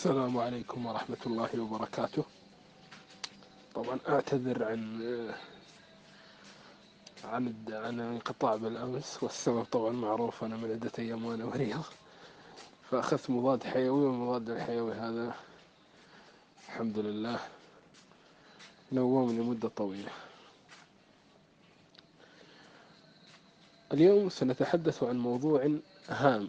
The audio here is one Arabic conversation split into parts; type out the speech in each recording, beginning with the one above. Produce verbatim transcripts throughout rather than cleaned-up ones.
السلام عليكم ورحمة الله وبركاته. طبعا أعتذر عن عن عن الانقطاع بالأمس، والسبب طبعا معروف، أنا من عدة أيام وأنا مريض، فأخذت مضاد حيوي، والمضاد الحيوي هذا الحمد لله نومني مدة طويلة. اليوم سنتحدث عن موضوع هام،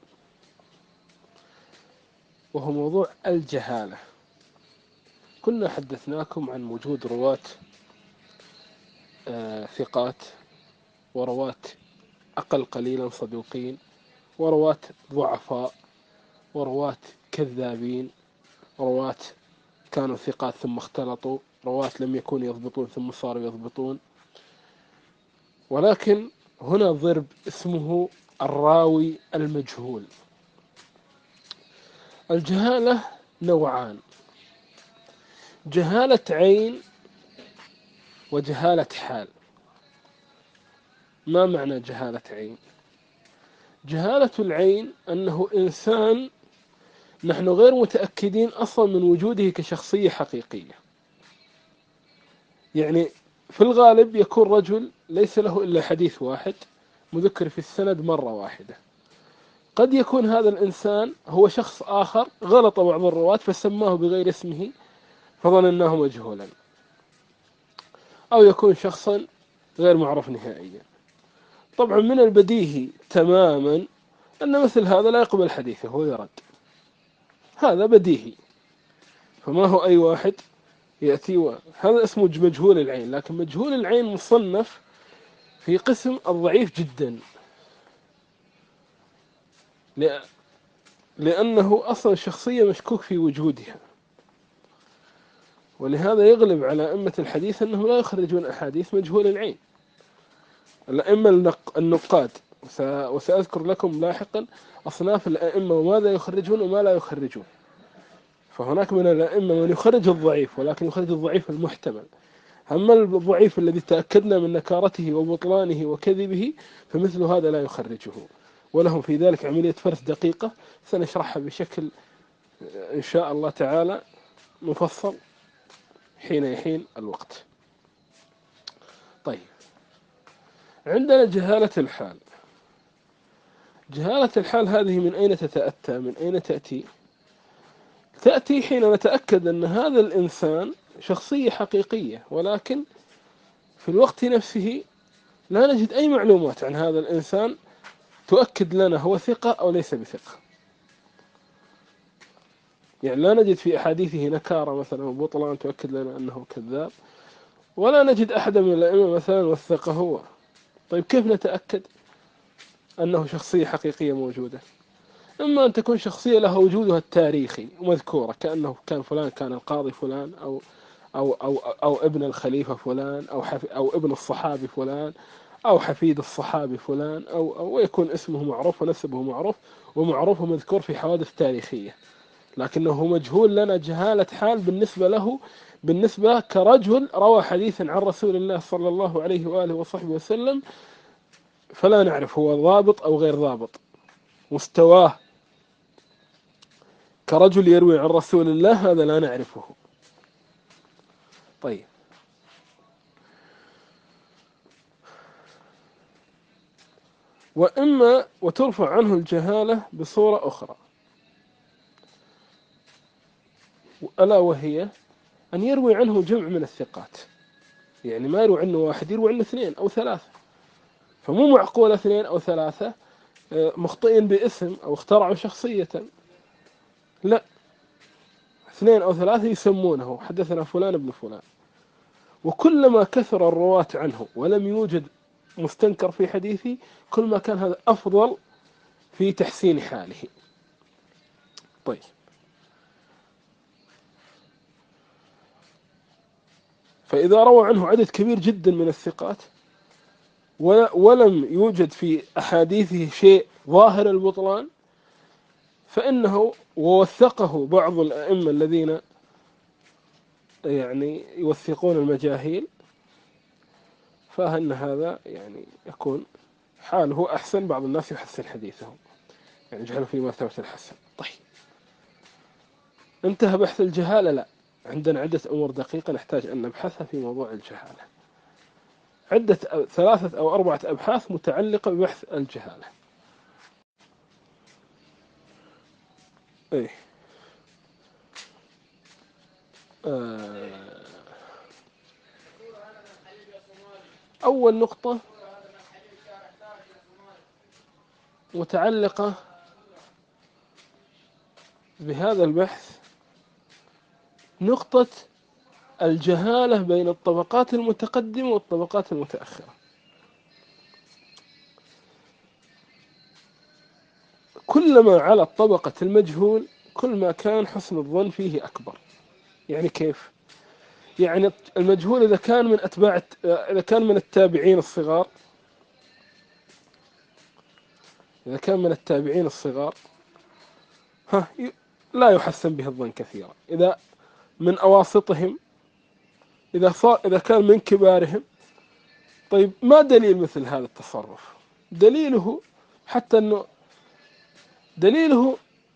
وهو موضوع الجهالة. كنا حدثناكم عن وجود رواة آه ثقات، ورواة أقل قليلا صدوقين، ورواة ضعفاء، ورواة كذابين، رواة كانوا ثقات ثم اختلطوا، رواة لم يكونوا يضبطون ثم صاروا يضبطون. ولكن هنا ضرب اسمه الراوي المجهول. الجهالة نوعان: جهالة عين وجهالة حال. ما معنى جهالة عين؟ جهالة العين أنه إنسان نحن غير متأكدين أصلا من وجوده كشخصية حقيقية. يعني في الغالب يكون رجل ليس له إلا حديث واحد مذكر في السند مرة واحدة. قد يكون هذا الإنسان هو شخص آخر، غلط بعض الرواة فسماه بغير اسمه فظنناه مجهولا، أو يكون شخصا غير معروف نهائيا. طبعا من البديهي تماما أن مثل هذا لا يقبل حديثه ويرد، هذا بديهي. فما هو أي واحد يأتي و... هذا اسمه مجهول العين. لكن مجهول العين مصنف في قسم الضعيف جدا، لأنه أصلا شخصية مشكوك في وجودها. ولهذا يغلب على أئمة الحديث أنهم لا يخرجون أحاديث مجهول العين. الأئمة النقاد، وسأذكر لكم لاحقا أصناف الأئمة وماذا يخرجون وما لا يخرجون. فهناك من الأئمة من يخرج الضعيف، ولكن يخرج الضعيف المحتمل. أما الضعيف الذي تأكدنا من نكارته وبطلانه وكذبه فمثل هذا لا يخرجه، ولهم في ذلك عملية فرز دقيقة سنشرحها بشكل إن شاء الله تعالى مفصل حين يحين الوقت. طيب، عندنا جهالة الحال. جهالة الحال هذه من أين تتأتى؟ من أين تأتي؟ تأتي حين نتأكد أن هذا الإنسان شخصية حقيقية، ولكن في الوقت نفسه لا نجد أي معلومات عن هذا الإنسان تؤكد لنا هو ثقة أو ليس بثقة. يعني لا نجد في أحاديثه نكارة مثلا وبطلان تؤكد لنا أنه كذاب، ولا نجد أحد من الأئمة مثلا وثقه هو. طيب كيف نتأكد أنه شخصية حقيقية موجودة؟ إما أن تكون شخصية لها وجودها التاريخي ومذكورة، كأنه كان فلان كان القاضي فلان، أو أو أو أو ابن الخليفة فلان، أو حف أو ابن الصحابي فلان، أو حفيد الصحابي فلان، أو أو يكون اسمه معروف ونسبه معروف ومعروف ومذكور في حوادث تاريخية. لكنه مجهول لنا جهالة حال بالنسبة له، بالنسبة كرجل روى حديثا عن رسول الله صلى الله عليه وآله وصحبه وسلم، فلا نعرف هو ضابط أو غير ضابط، مستواه كرجل يروي عن رسول الله هذا لا نعرفه. طيب، وإما وترفع عنه الجهالة بصورة أخرى، ألا وهي أن يروي عنه جمع من الثقات. يعني ما يروي عنه واحد، يروي عنه اثنين أو ثلاثة. فمو معقول اثنين أو ثلاثة مخطئين باسم أو اخترعوا شخصية، لا، اثنين أو ثلاثة يسمونه حدثنا فلان ابن فلان. وكلما كثر الرواة عنه ولم يوجد مستنكر في حديثه، كل ما كان هذا أفضل في تحسين حاله. طيب، فإذا روى عنه عدد كبير جدا من الثقات ولم يوجد في أحاديثه شيء ظاهر البطلان، فإنه ووثقه بعض الأئمة الذين يعني يوثقون المجاهيل، فإن هذا يعني يكون حاله أحسن. بعض الناس يحسن حديثه، يعني يجعله في مرتبة الحسن. طيب، انتهى بحث الجهالة؟ لا، عندنا عدة أمور دقيقة نحتاج أن نبحثها في موضوع الجهالة، عدة أو ثلاثة أو أربعة أبحاث متعلقة ببحث الجهالة. إيه. آه. أول نقطة متعلقة بهذا البحث، نقطة الجهالة بين الطبقات المتقدمة والطبقات المتأخرة. كلما علت طبقة المجهول كل ما كان حسن الظن فيه أكبر. يعني كيف؟ يعني المجهول إذا كان من أتباع إذا كان من التابعين الصغار إذا كان من التابعين الصغار ها لا يحسن به الظن كثيرا. إذا من أواسطهم، إذا صار إذا كان من كبارهم، طيب ما دليل مثل هذا التصرف؟ دليله حتى أنه دليله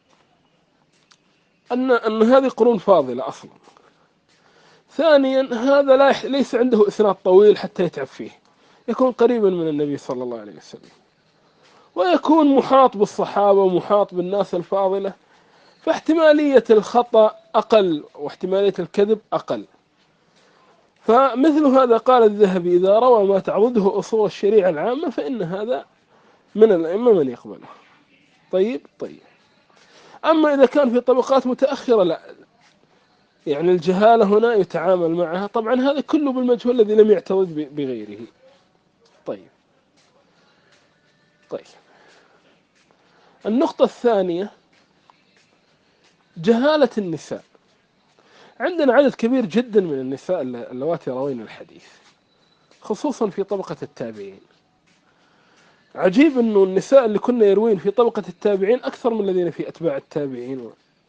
أن أن هذه قرون فاضلة أصلا. ثانيا، هذا لا يح... ليس عنده إسناد طويل حتى يتعب فيه، يكون قريبا من النبي صلى الله عليه وسلم، ويكون محاط بالصحابة ومحاط بالناس الفاضلة، فاحتمالية الخطأ أقل واحتمالية الكذب أقل. فمثل هذا قال الذهبي: إذا روى ما تعضده أصول الشريعة العامة فإن هذا من الأئمة من يقبله. طيب طيب أما إذا كان في طبقات متأخرة لا، يعني الجهالة هنا يتعامل معها، طبعا هذا كله بالمجهول الذي لم يعترض بغيره. طيب طيب النقطة الثانية جهالة النساء. عندنا عدد كبير جدا من النساء اللواتي روين الحديث، خصوصا في طبقة التابعين. عجيب أنه النساء اللي كنا يروين في طبقة التابعين أكثر من الذين في أتباع التابعين،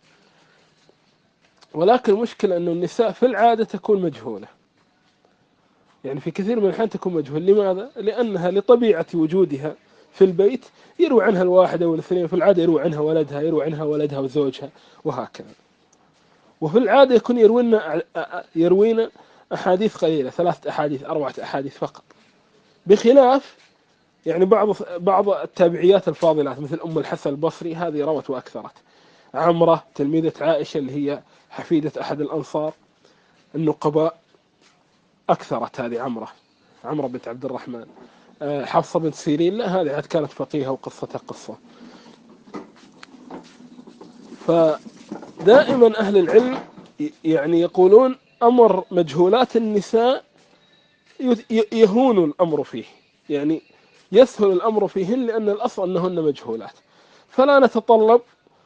ولكن المشكلة أنه النساء في العادة تكون مجهولة، يعني في كثير من الأحيان تكون مجهول. لماذا؟ لأنها لطبيعة وجودها في البيت يروي عنها الواحدة والاثنين، في العادة يروي عنها ولدها يروي عنها ولدها وزوجها وهكذا. وفي العادة يكون يروينا يروينا أحاديث قليلة، ثلاثة أحاديث أربعة أحاديث فقط، بخلاف يعني بعض بعض التابعيات الفاضلات مثل أم الحسن البصري، هذه روت وأكثرت. عمرة تلميذة عائشة اللي هي حفيدة أحد الأنصار النقباء، أكثرت هذه عمرة عمرة بنت عبد الرحمن. حفصة بنت سيرين لا، هذه عاد كانت فقيهة وقصتها قصة. فدائما أهل العلم يعني يقولون أمر مجهولات النساء يهون الأمر فيه، يعني يسهل الأمر فيهن، لأن الأصل أنهن مجهولات، فلا نتطلب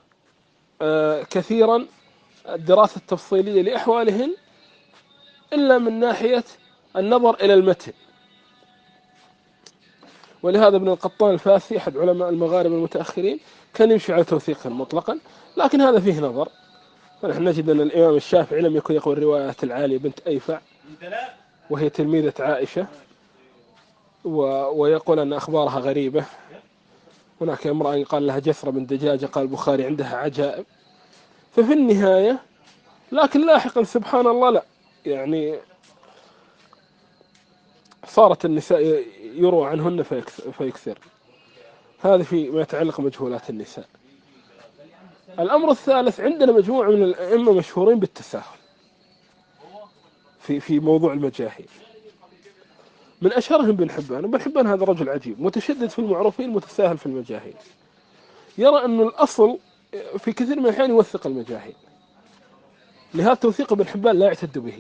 كثيرا الدراسة التفصيلية لأحوالهن إلا من ناحية النظر إلى المتن. ولهذا ابن القطان الفاسي أحد علماء المغاربة المتأخرين كان يمشي على توثيقا مطلقا، لكن هذا فيه نظر. فنحن نجد أن الإمام الشافعي لم يكن يقول الروايات العالية بنت أيفع وهي تلميذة عائشة ويقول أن أخبارها غريبة. هناك امرأة قال لها جسرة من دجاجة، قال البخاري عندها عجائب. ففي النهاية لكن لاحقا سبحان الله لا، يعني صارت النساء يروى عنهن فيكثر. هذا في ما يتعلق بمجهولات النساء. الأمر الثالث، عندنا مجموعة من الأئمة مشهورين بالتساهل في في موضوع المجاهيل. من أشهرهم ابن حبان. ابن حبان هذا رجل عجيب، متشدد في المعروفين متساهل في المجاهيل، يرى أن الأصل في كثير من الأحيان يوثق المجاهيل، لهذا توثيق ابن حبان لا يعتد به.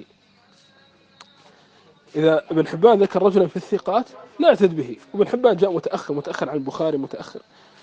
إذا ابن حبان ذكر رجلا في الثقات لا يعتد به، وابن حبان جاء متأخر متأخر عن البخاري متأخر.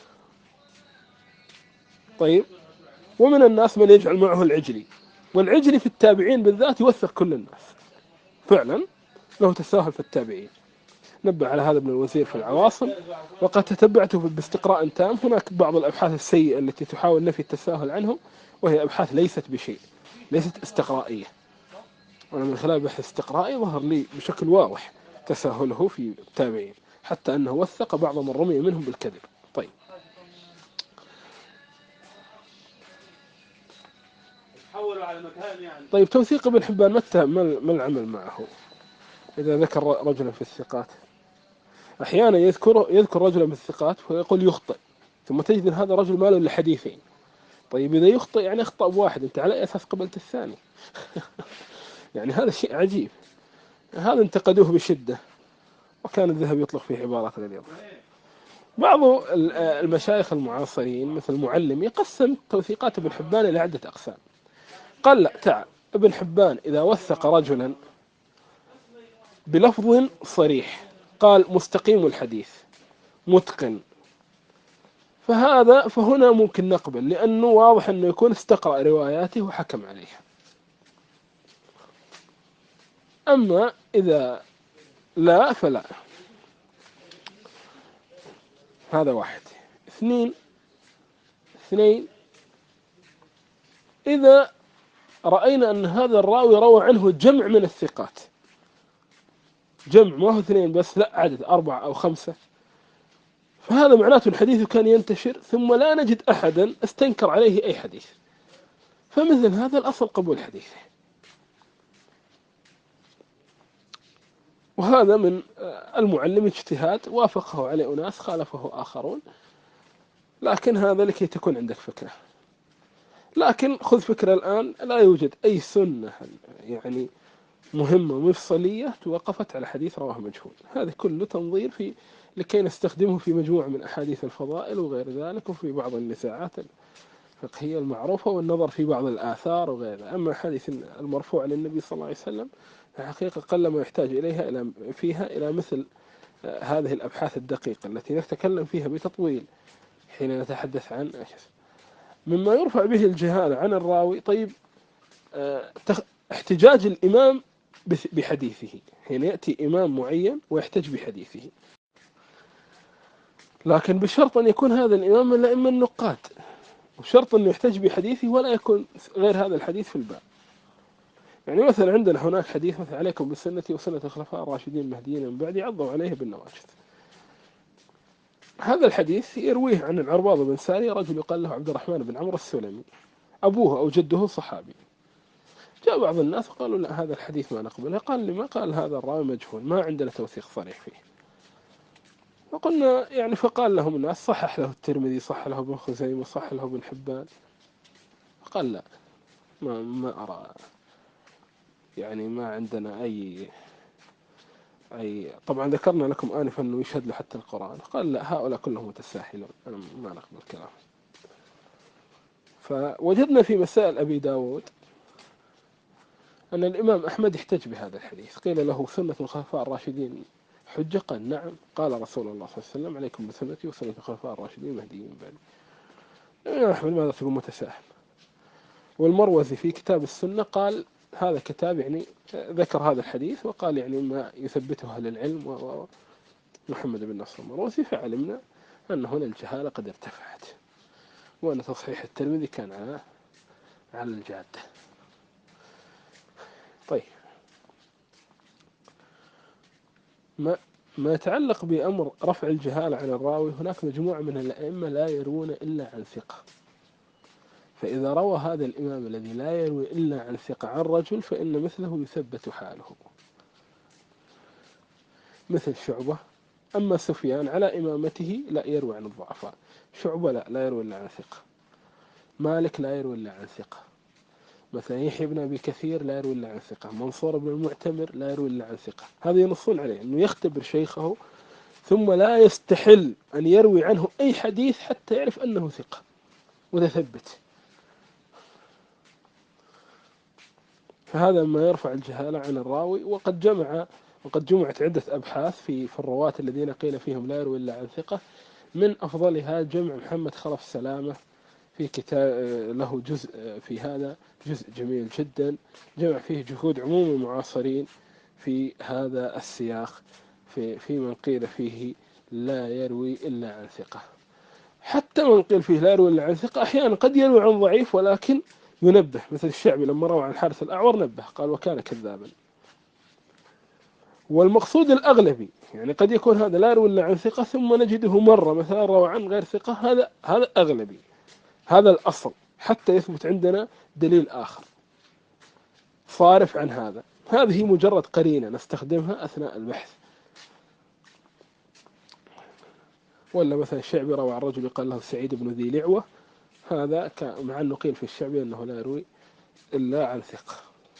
طيب، ومن الناس من يجعل معه العجلي، والعجلي في التابعين بالذات يوثق كل الناس، فعلا له تساهل في التابعين. نبه على هذا ابن الوزير في العواصم، وقد تتبعته باستقراء تام. هناك بعض الأبحاث السيئة التي تحاول نفي التساهل عنهم، وهي أبحاث ليست بشيء، ليست استقرائية. وأنا من خلال بحث استقرائي ظهر لي بشكل واضح تساهله في التابعين، حتى أنه وثق بعض من رمي منهم بالكذب. طيب، حولوا على مكان يعني. طيب توثيق ابن حبان متى ما ما العمل معه إذا ذكر رجلا في الثقات؟ أحيانا يذكر يذكر رجلا من الثقات ويقول يخطئ، ثم تجد أن هذا رجل ما له إلا حديثين. طيب إذا يخطئ يعني أخطأ بواحد، أنت على أي أساس قبلت الثاني؟ يعني هذا شيء عجيب. هذا انتقدوه بشدة، وكان الذهبي يطلق فيه عبارات اليوم. بعض المشايخ المعاصرين مثل المعلم يقسم توثيقات ابن حبان إلى عدة أقسام. قال لا تعال، ابن حبان إذا وثق رجلا بلفظ صريح، قال مستقيم الحديث متقن، فهذا فهنا ممكن نقبل، لأنه واضح أنه يكون استقرأ رواياته وحكم عليها. أما إذا لا فلا. هذا واحد. اثنين اثنين إذا رأينا أن هذا الراوي روى عنه جمع من الثقات، جمع ما هو اثنين بس، لا عدد أربعة أو خمسة، فهذا معناته الحديث كان ينتشر ثم لا نجد أحدا استنكر عليه أي حديث، فمثل هذا الأصل قبول حديثه. وهذا من المعلم اجتهاد وافقه عليه أناس خالفه آخرون، لكن هذا لكي تكون عندك فكرة. لكن خذ فكرة الآن، لا يوجد أي سنة يعني مهمة مفصلية توقفت على حديث رواه مجهول. هذا كله تنظير في لكي نستخدمه في مجموعة من أحاديث الفضائل وغير ذلك، وفي بعض النزاعات الفقهية المعروفة، والنظر في بعض الآثار وغيرها. أما حديث المرفوع للنبي صلى الله عليه وسلم الحقيقة قل ما يحتاج إليها إلى فيها إلى مثل هذه الأبحاث الدقيقة التي نتكلم فيها بتطويل حين نتحدث عن مما يرفع به الجهالة عن الراوي. طيب احتجاج الإمام بحديثه، حين يأتي إمام معين ويحتج بحديثه، لكن بشرط أن يكون هذا الإمام من الأئمة النقاد، وشرط أنه يحتج بحديثه ولا يكون غير هذا الحديث في الباب. يعني مثلا عندنا هناك حديث مثل عليكم بسنتي وسنة الخلفاء الراشدين المهديين من بعدي عضوا عليه بالنواجذ. هذا الحديث يرويه عن العرباض بن سارية رجل يقال له عبد الرحمن بن عمرو السلمي، أبوه أو جده صحابي. جاء بعض الناس وقالوا لا هذا الحديث ما نقبله. قال لما؟ قال هذا الراوي مجهول، ما عندنا توثيق صريح فيه. وقلنا يعني، فقال لهم الناس صحح له الترمذي، صحح له ابن خزيمة، صحح له ابن حبان. قال لا، ما ما أرى يعني ما عندنا أي أي طبعا ذكرنا لكم آنفا أنه يشهد له حتى القرآن. قال لا، هؤلاء كلهم متساهلون، أنا ما نقبل الكلام. فوجدنا في مسائل أبي داود أن الإمام أحمد احتج بهذا الحديث. قيل له سنة الخلفاء الراشدين حجة؟ قال نعم. قال رسول الله صلى الله عليه وسلم عليكم بسنتي وسنة الخلفاء الراشدين المهديين من بعدي. الإمام أحمد ماذا تقول؟ متساهل. والمروزي في كتاب السنة قال هذا كتاب يعني ذكر هذا الحديث وقال يعني ما يثبته أهل العلم ومحمد بن نصر المروزي، فعلمنا أن هنا الجهالة قد ارتفعت، وأن تصحيح الترمذي كان على على الجادة. طيب، ما ما يتعلق بأمر رفع الجهالة عن الراوي، هناك مجموعة من الأئمة لا يروون إلا عن ثقة، فإذا روى هذا الإمام الذي لا يروي إلا عن ثقة عن رجل فإن مثله يثبت حاله، مثل شعبة. أما سفيان على إمامته لا يروي عن الضعفاء، شعبة لا لا يروي إلا عن ثقة، مالك لا يروي إلا عن ثقة، مثلا يحيى بن أبي كثير لا يروي إلا عن ثقة، منصور بن المعتمر لا يروي إلا عن ثقة. هذا ينصون عليه أنه يختبر شيخه ثم لا يستحل أن يروي عنه أي حديث حتى يعرف أنه ثقة متثبت. فهذا ما يرفع الجهالة عن الراوي. وقد جمع وقد جمعت عدة أبحاث في في الرواة الذين قيل فيهم لا يروي إلا عن ثقة. من أفضلها جمع محمد خلف سلامة في كتاب له جزء في هذا، جزء جميل جدا، جمع فيه جهود عموم المعاصرين في هذا السياق، في في من قيل فيه لا يروي إلا عن ثقة. حتى من قيل فيه لا يروي إلا عن ثقة أحيانا قد يروي عن ضعيف ولكن ينبه، مثل الشعبي لما روى عن الحارث الأعور نبه قال وكان كذابا. والمقصود الأغلبي، يعني قد يكون هذا لا يروي إلا عن ثقة ثم نجده مرة مثلا روى عن غير ثقة، هذا هذا أغلبي، هذا الأصل. حتى يثبت عندنا دليل آخر صارف عن هذا. هذه مجرد قرينة نستخدمها أثناء البحث. ولا مثلا الشعبي روى عن رجل يقال له سعيد بن ذي لعوة، هذا مع أنه قيل في الشعبي أنه لا يروي إلا عن ثقة.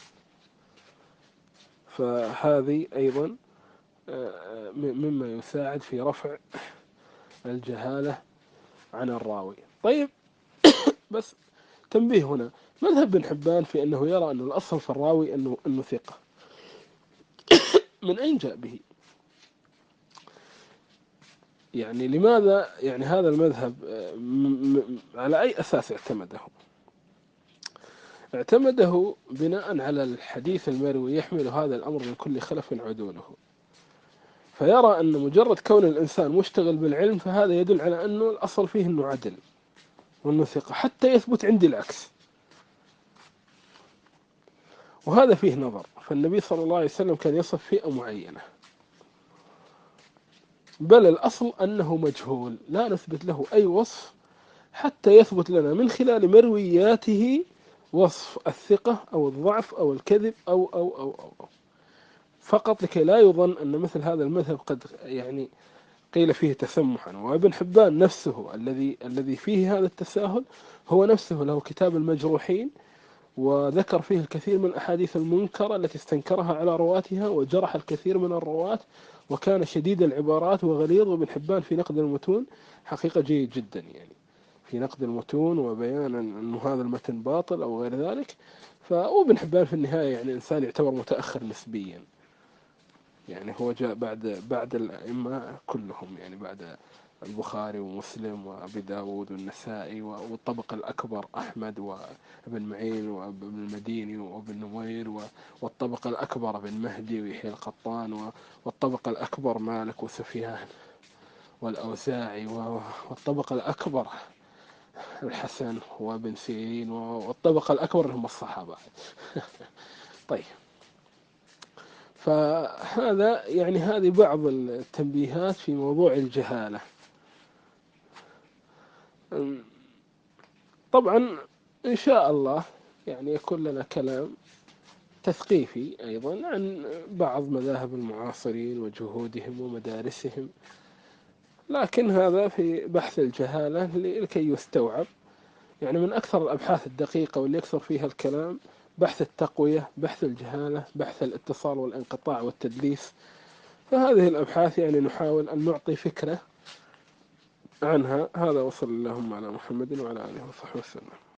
فهذه أيضا مما يساعد في رفع الجهالة عن الراوي. طيب، بس تنبيه هنا، مذهب بن حبان في أنه يرى أن الأصل في الراوي أنه, أنه ثقة، من أين جاء به؟ يعني لماذا يعني هذا المذهب على أي أساس اعتمده؟ اعتمده بناء على الحديث المروي يحمل هذا الأمر من كل خلف عدوله، فيرى أن مجرد كون الإنسان مشتغل بالعلم فهذا يدل على أنه الأصل فيه أنه عدل وأنه ثقة حتى يثبت عندي العكس، وهذا فيه نظر. فالنبي صلى الله عليه وسلم كان يصف فئة معينة، بل الأصل أنه مجهول لا نثبت له أي وصف حتى يثبت لنا من خلال مروياته وصف الثقة أو الضعف أو الكذب أو أو أو أو, أو. فقط لكي لا يظن أن مثل هذا المذهب قد يعني قيل فيه تسمحا. وابن حبان نفسه الذي الذي فيه هذا التساهل هو نفسه له كتاب المجروحين، وذكر فيه الكثير من الأحاديث المنكرة التي استنكرها على رواتها وجرح الكثير من الرواة، وكان شديد العبارات وغليظ. وابن حبان في نقد المتون حقيقة جيد جدا، يعني في نقد المتون وبيان أن هذا المتن باطل أو غير ذلك. فابن حبان في النهاية يعني إنسان يعتبر متأخر نسبيا، يعني هو جاء بعد بعد الأئمة كلهم، يعني بعد البخاري ومسلم وأبي داود والنسائي، والطبقة الأكبر أحمد وابن معين وابن المديني وابن نمير، والطبقة الأكبر ابن مهدي ويحيى القطان، والطبقة الأكبر مالك وسفيان والأوزاعي، والطبقة الأكبر الحسن وابن سيرين، والطبقة الأكبر هم الصحابة. طيب، فهذا يعني هذه بعض التنبيهات في موضوع الجهالة. طبعا إن شاء الله يعني يكون لنا كلام تثقيفي أيضا عن بعض مذاهب المعاصرين وجهودهم ومدارسهم، لكن هذا في بحث الجهالة لكي يستوعب. يعني من أكثر الأبحاث الدقيقة واللي يكثر فيها الكلام بحث التقوية، بحث الجهالة، بحث الاتصال والانقطاع والتدليس. فهذه الأبحاث يعني نحاول أن نعطي فكرة عنها. هذا وصلى اللهم على محمد وعلى آله وصحبه وسلم.